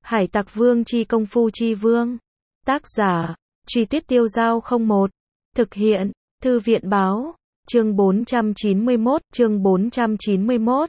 Hải Tặc Vương chi công phu chi vương. Tác giả, Truy Tuyết Tiêu Dao 01. Thực hiện, Thư viện Báo. Chương 491.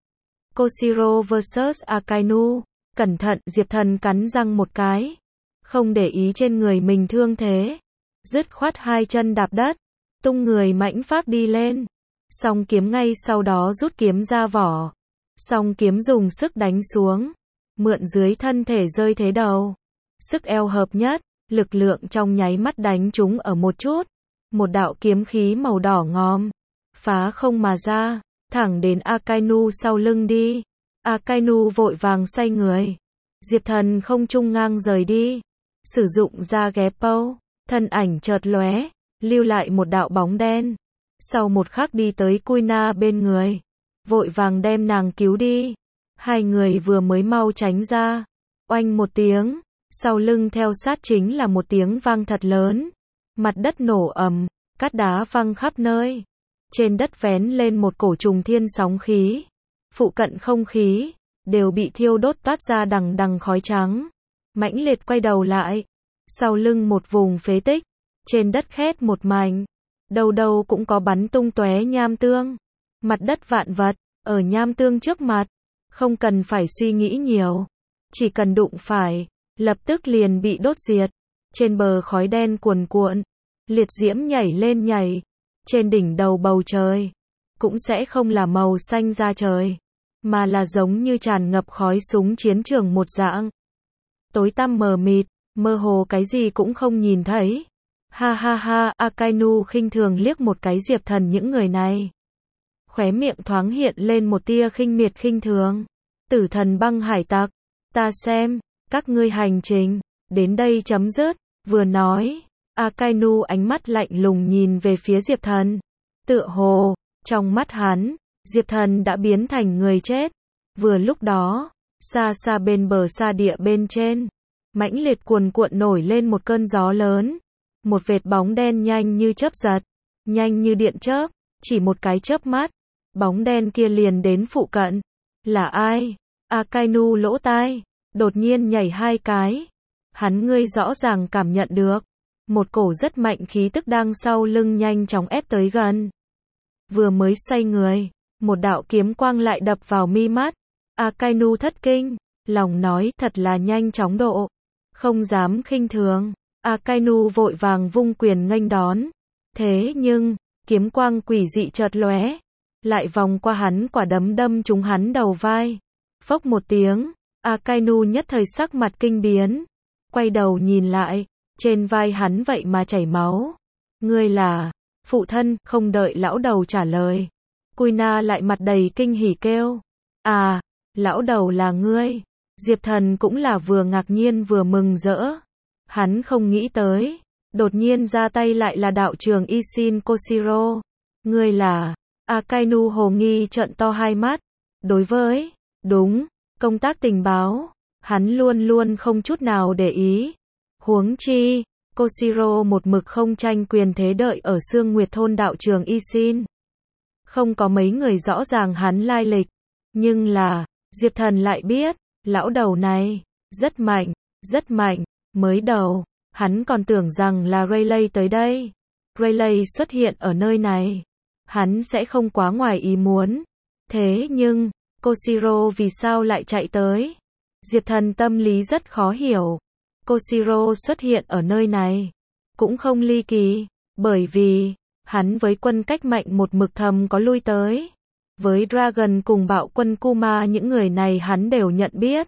Koshiro vs Akainu. Cẩn thận, Diệp Thần cắn răng một cái. Không để ý trên người mình thương thế. Dứt khoát hai chân đạp đất. Tung người mãnh phác đi lên. Song kiếm ngay sau đó rút kiếm ra vỏ. Song kiếm dùng sức đánh xuống. Mượn dưới thân thể rơi thế đầu. Sức eo hợp nhất. Lực lượng trong nháy mắt đánh trúng ở một chút. Một đạo kiếm khí màu đỏ ngòm. Phá không mà ra. Thẳng đến Akainu sau lưng đi. Akainu vội vàng xoay người. Diệp Thần không trung ngang rời đi. Sử dụng ra Geppo. Thân ảnh chợt lóe. Lưu lại một đạo bóng đen. Sau một khắc đi tới Kuina bên người. Vội vàng đem nàng cứu đi. Hai người vừa mới mau tránh ra. Oanh một tiếng. Sau lưng theo sát chính là một tiếng vang thật lớn. Mặt đất nổ ầm. Cát đá văng khắp nơi. Trên đất vén lên một cổ trùng thiên sóng khí. Phụ cận không khí đều bị thiêu đốt toát ra đằng đằng khói trắng. Mãnh liệt quay đầu lại. Sau lưng một vùng phế tích. Trên đất khét một mảnh. Đầu đầu cũng có bắn tung tóe nham tương. Mặt đất vạn vật. Ở nham tương trước mặt. Không cần phải suy nghĩ nhiều. Chỉ cần đụng phải. Lập tức liền bị đốt diệt. Trên bờ khói đen cuồn cuộn. Liệt diễm nhảy lên nhảy. Trên đỉnh đầu bầu trời. Cũng sẽ không là màu xanh da trời. Mà là giống như tràn ngập khói súng chiến trường một dạng. Tối tăm mờ mịt. Mơ hồ cái gì cũng không nhìn thấy. Ha ha ha, Akainu khinh thường liếc một cái Diệp Thần những người này. Khóe miệng thoáng hiện lên một tia khinh miệt khinh thường. Tử thần băng hải tặc. Ta xem, các ngươi hành trình. Đến đây chấm dứt. Vừa nói. Akainu ánh mắt lạnh lùng nhìn về phía Diệp Thần. Tựa hồ, trong mắt hắn, Diệp Thần đã biến thành người chết. Vừa lúc đó, xa xa bên bờ sa địa bên trên, mãnh liệt cuồn cuộn nổi lên một cơn gió lớn. Một vệt bóng đen nhanh như chớp giật, nhanh như điện chớp, chỉ một cái chớp mắt, bóng đen kia liền đến phụ cận. Là ai? Akainu lỗ tai, đột nhiên nhảy hai cái. Hắn ngươi rõ ràng cảm nhận được. Một cổ rất mạnh khí tức đang sau lưng nhanh chóng ép tới gần. Vừa mới xoay người, một đạo kiếm quang lại đập vào mi mắt. Akainu thất kinh, lòng nói thật là nhanh chóng độ. Không dám khinh thường. Akainu vội vàng vung quyền nghênh đón. Thế nhưng, kiếm quang quỷ dị chợt lóe. Lại vòng qua hắn quả đấm đâm trúng hắn đầu vai. Phốc một tiếng, Akainu nhất thời sắc mặt kinh biến. Quay đầu nhìn lại. Trên vai hắn vậy mà chảy máu. Ngươi là phụ thân? Không đợi lão đầu trả lời, Kuina lại mặt đầy kinh hỉ kêu. À, lão đầu là ngươi. Diệp Thần cũng là vừa ngạc nhiên vừa mừng rỡ. Hắn không nghĩ tới, đột nhiên ra tay lại là đạo trường Isshin Koshiro. Ngươi là? Akainu hồ nghi trợn to hai mắt. Đối với, đúng, công tác tình báo, hắn luôn luôn không chút nào để ý. Huống chi, Koshiro một mực không tranh quyền thế đợi ở Sương Nguyệt thôn đạo trường Isshin. Không có mấy người rõ ràng hắn lai lịch. Nhưng là, Diệp Thần lại biết, lão đầu này, rất mạnh, rất mạnh. Mới đầu, hắn còn tưởng rằng là Rayleigh tới đây. Rayleigh xuất hiện ở nơi này. Hắn sẽ không quá ngoài ý muốn. Thế nhưng, Koshiro vì sao lại chạy tới? Diệp Thần tâm lý rất khó hiểu. Koshiro xuất hiện ở nơi này cũng không ly kỳ, bởi vì hắn với quân cách mạnh một mực thầm có lui tới. Với Dragon cùng bạo quân Kuma những người này hắn đều nhận biết.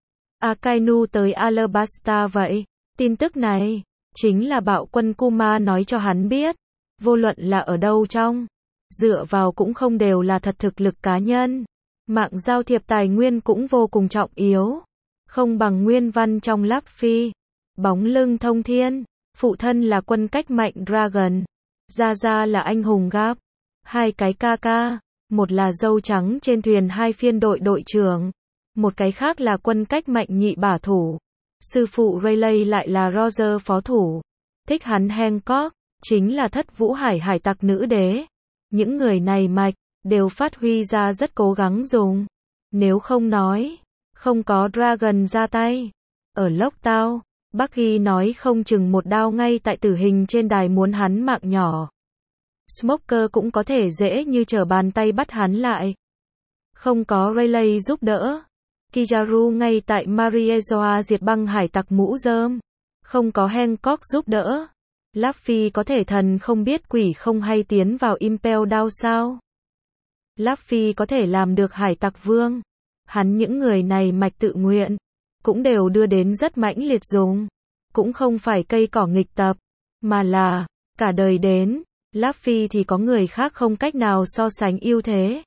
Akainu tới Alabasta vậy, tin tức này chính là bạo quân Kuma nói cho hắn biết. Vô luận là ở đâu trong, dựa vào cũng không đều là thật thực lực cá nhân. Mạng giao thiệp tài nguyên cũng vô cùng trọng yếu. Không bằng nguyên văn trong Luffy. Bóng lưng thông thiên. Phụ thân là quân cách mạnh Dragon. Gia Gia là anh hùng Gap. Hai cái ca ca. Một là dâu trắng trên thuyền hai phiên đội đội trưởng. Một cái khác là quân cách mạnh nhị bả thủ. Sư phụ Rayleigh lại là Roger phó thủ. Thích hắn Hancock. Chính là thất vũ hải hải tặc nữ đế. Những người này mạch đều phát huy ra rất cố gắng dùng. Nếu không nói, Không có Dragon ra tay. Ở lốc tao, Bucky nói không chừng một đao ngay tại tử hình trên đài muốn hắn mạng nhỏ. Smoker cũng có thể dễ như trở bàn tay bắt hắn lại. Không có Rayleigh giúp đỡ. Kizaru ngay tại Mariezoa diệt băng hải tặc mũ rơm. Không có Hancock giúp đỡ. Luffy có thể thần không biết quỷ không hay tiến vào Impel Down sao? Luffy có thể làm được hải tặc vương. Hắn những người này mạch tự nguyện, cũng đều đưa đến rất mãnh liệt dùng. Cũng không phải cây cỏ nghịch tập, mà là cả đời đến. Luffy thì có người khác không cách nào so sánh ưu thế.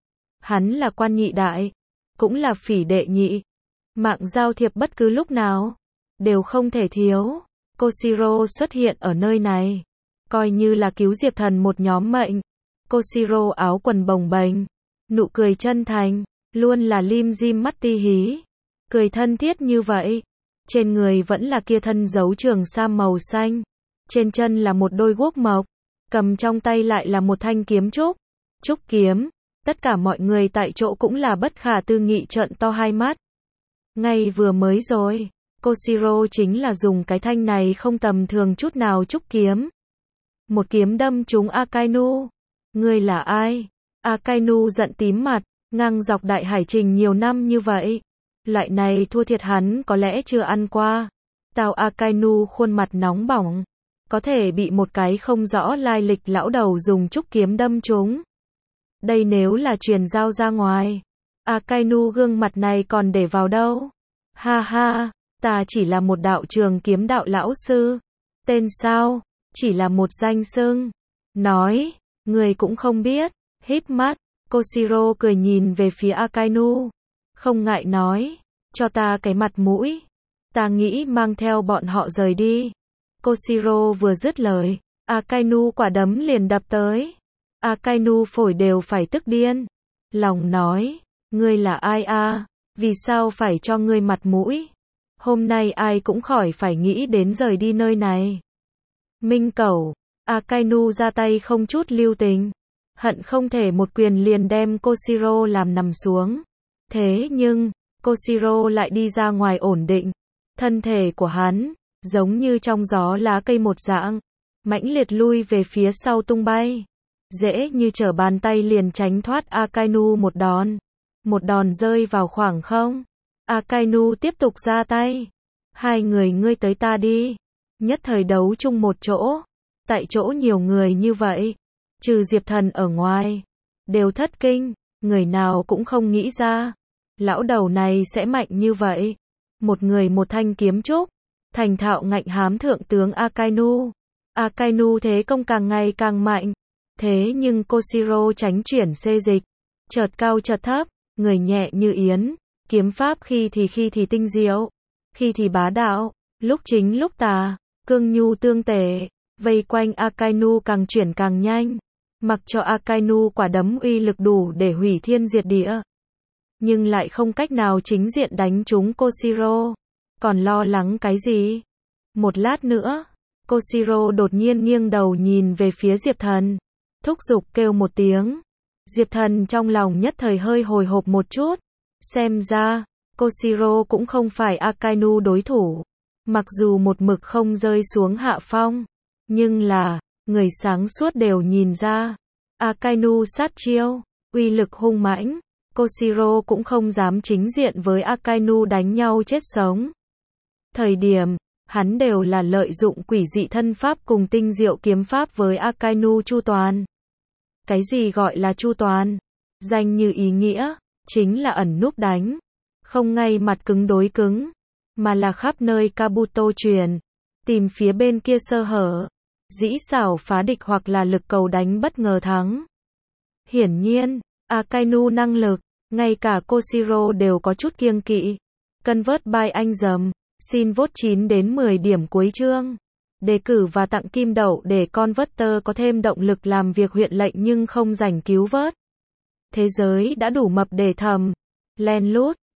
Hắn là quan nhị đại, cũng là phỉ đệ nhị. Mạng giao thiệp bất cứ lúc nào đều không thể thiếu. Koshiro xuất hiện ở nơi này, coi như là cứu Diệp Thần một nhóm mệnh. Koshiro áo quần bồng bềnh, nụ cười chân thành, luôn là lim dim mắt ti hí, cười thân thiết như vậy. Trên người vẫn là kia thân dấu trường sam màu xanh, trên chân là một đôi guốc mộc, cầm trong tay lại là một thanh kiếm trúc. Trúc kiếm, tất cả mọi người tại chỗ cũng là bất khả tư nghị trợn to hai mắt. Ngay vừa mới rồi, Koshiro chính là dùng cái thanh này không tầm thường chút nào trúc kiếm. Một kiếm đâm trúng Akainu. Ngươi là ai? Akainu giận tím mặt, ngang dọc đại hải trình nhiều năm như vậy. Loại này thua thiệt hắn có lẽ chưa ăn qua. Tào Akainu khuôn mặt nóng bỏng. Có thể bị một cái không rõ lai lịch lão đầu dùng trúc kiếm đâm trúng. Đây nếu là truyền giao ra ngoài. Akainu gương mặt này còn để vào đâu? Ha ha, ta chỉ là một đạo trường kiếm đạo lão sư. Tên sao? Chỉ là một danh xưng. Nói, người cũng không biết. Híp mắt, Koshiro cười nhìn về phía Akainu. Không ngại nói, cho ta cái mặt mũi. Ta nghĩ mang theo bọn họ rời đi. Koshiro vừa dứt lời, Akainu quả đấm liền đập tới. Akainu phổi đều phải tức điên. Lòng nói, ngươi là ai a? Vì sao phải cho ngươi mặt mũi? Hôm nay ai cũng khỏi phải nghĩ đến rời đi nơi này. Minh Cẩu, Akainu ra tay không chút lưu tình. Hận không thể một quyền liền đem Koshiro làm nằm xuống. Thế nhưng, Koshiro lại đi ra ngoài ổn định. Thân thể của hắn, giống như trong gió lá cây một dạng, mãnh liệt lui về phía sau tung bay. Dễ như trở bàn tay liền tránh thoát Akainu một đòn. Một đòn rơi vào khoảng không. Akainu tiếp tục ra tay. Hai người ngươi tới ta đi. Nhất thời đấu chung một chỗ. Tại chỗ nhiều người như vậy, trừ Diệp Thần ở ngoài, đều thất kinh. Người nào cũng không nghĩ ra lão đầu này sẽ mạnh như vậy. Một người một thanh kiếm trúc, thành thạo ngạnh hám thượng tướng Akainu. Akainu thế công càng ngày càng mạnh. Thế nhưng Koshiro tránh chuyển xê dịch, chợt cao chợt thấp, người nhẹ như yến, kiếm pháp khi thì tinh diệu, khi thì bá đạo, lúc chính lúc tà, cương nhu tương tề, vây quanh Akainu càng chuyển càng nhanh, mặc cho Akainu quả đấm uy lực đủ để hủy thiên diệt địa, nhưng lại không cách nào chính diện đánh trúng Koshiro. Còn lo lắng cái gì? Một lát nữa, Koshiro đột nhiên nghiêng đầu nhìn về phía Diệp Thần, thúc giục kêu một tiếng. Diệp Thần trong lòng nhất thời hơi hồi hộp một chút. Xem ra, Koshiro cũng không phải Akainu đối thủ. Mặc dù một mực không rơi xuống hạ phong, nhưng là, người sáng suốt đều nhìn ra. Akainu sát chiêu, uy lực hung mãnh. Koshiro cũng không dám chính diện với Akainu đánh nhau chết sống. Thời điểm, hắn đều là lợi dụng quỷ dị thân pháp cùng tinh diệu kiếm pháp với Akainu chu toàn. Cái gì gọi là chu toàn? Danh như ý nghĩa, chính là ẩn núp đánh. Không ngay mặt cứng đối cứng, mà là khắp nơi Kabuto truyền, tìm phía bên kia sơ hở, dĩ xảo phá địch hoặc là lực cầu đánh bất ngờ thắng. Hiển nhiên, Akainu năng lực, ngay cả Koshiro đều có chút kiêng kỵ. Convert by anh dầm, xin vote 9 đến 10 điểm cuối chương. Đề cử và tặng kim đậu để Converter có thêm động lực làm việc huyện lệnh nhưng không rảnh cứu vớt. Thế giới đã đủ mập để thầm, len lút.